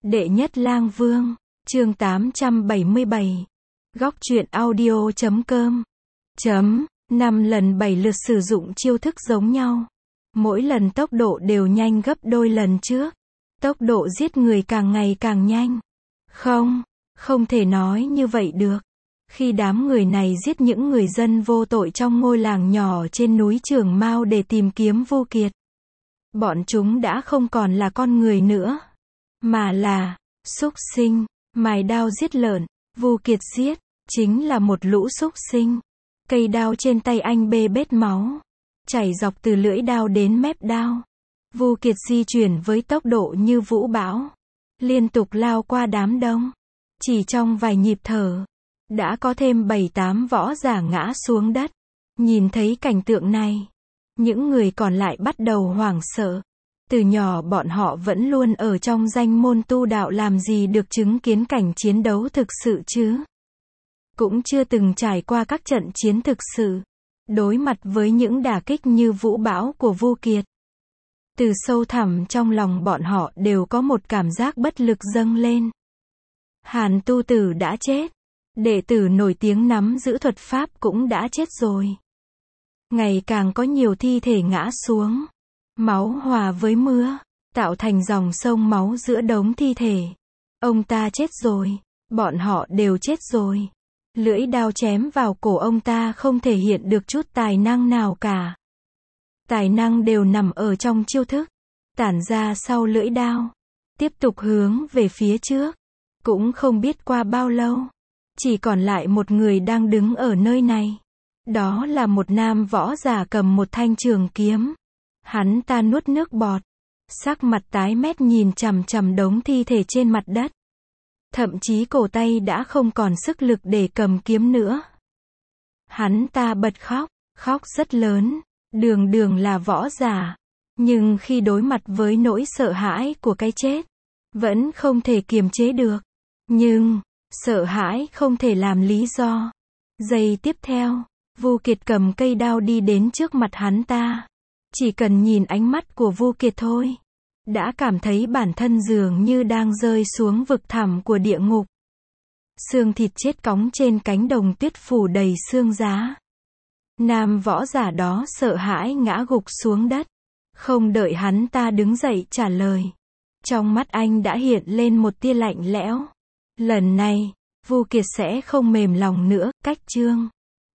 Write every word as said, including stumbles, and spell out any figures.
Đệ nhất lang vương, chương tám trăm bảy mươi bảy. Góc truyện audio chấm com. Chấm, năm lần bảy lượt sử dụng chiêu thức giống nhau. Mỗi lần tốc độ đều nhanh gấp đôi lần trước. Tốc độ giết người càng ngày càng nhanh. Không, không thể nói như vậy được. Khi đám người này giết những người dân vô tội trong ngôi làng nhỏ trên núi Trường Mao để tìm kiếm Vu Kiệt, bọn chúng đã không còn là con người nữa, mà là súc sinh. Mài đao giết lợn, Vu Kiệt giết chính là một lũ súc sinh. Cây đao trên tay anh bê bết máu, chảy dọc từ lưỡi đao đến mép đao. Vu Kiệt di chuyển với tốc độ như vũ bão, liên tục lao qua đám đông. Chỉ trong vài nhịp thở, đã có thêm bảy tám võ giả ngã xuống đất. Nhìn thấy cảnh tượng này, những người còn lại bắt đầu hoảng sợ. Từ nhỏ bọn họ vẫn luôn ở trong danh môn tu đạo, làm gì được chứng kiến cảnh chiến đấu thực sự chứ. Cũng chưa từng trải qua các trận chiến thực sự, đối mặt với những đả kích như vũ bão của Vu Kiệt. Từ sâu thẳm trong lòng bọn họ đều có một cảm giác bất lực dâng lên. Hàn Tu Tử đã chết, đệ tử nổi tiếng nắm giữ thuật pháp cũng đã chết rồi. Ngày càng có nhiều thi thể ngã xuống, máu hòa với mưa, tạo thành dòng sông máu giữa đống thi thể. Ông ta chết rồi, bọn họ đều chết rồi. Lưỡi đao chém vào cổ ông ta không thể hiện được chút tài năng nào cả. Tài năng đều nằm ở trong chiêu thức, tản ra sau lưỡi đao, tiếp tục hướng về phía trước. Cũng không biết qua bao lâu, chỉ còn lại một người đang đứng ở nơi này. Đó là một nam võ giả cầm một thanh trường kiếm. Hắn ta nuốt nước bọt, sắc mặt tái mét nhìn chằm chằm đống thi thể trên mặt đất. Thậm chí cổ tay đã không còn sức lực để cầm kiếm nữa. Hắn ta bật khóc, khóc rất lớn, đường đường là võ giả. Nhưng khi đối mặt với nỗi sợ hãi của cái chết, vẫn không thể kiềm chế được. Nhưng, sợ hãi không thể làm lý do. Giây tiếp theo, Vu Kiệt cầm cây đao đi đến trước mặt hắn ta. Chỉ cần nhìn ánh mắt của Vu Kiệt thôi, đã cảm thấy bản thân dường như đang rơi xuống vực thẳm của địa ngục. Xương thịt chết cóng trên cánh đồng tuyết phủ đầy xương giá. Nam võ giả đó sợ hãi ngã gục xuống đất. Không đợi hắn ta đứng dậy trả lời, trong mắt anh đã hiện lên một tia lạnh lẽo. Lần này, Vu Kiệt sẽ không mềm lòng nữa. Cách chương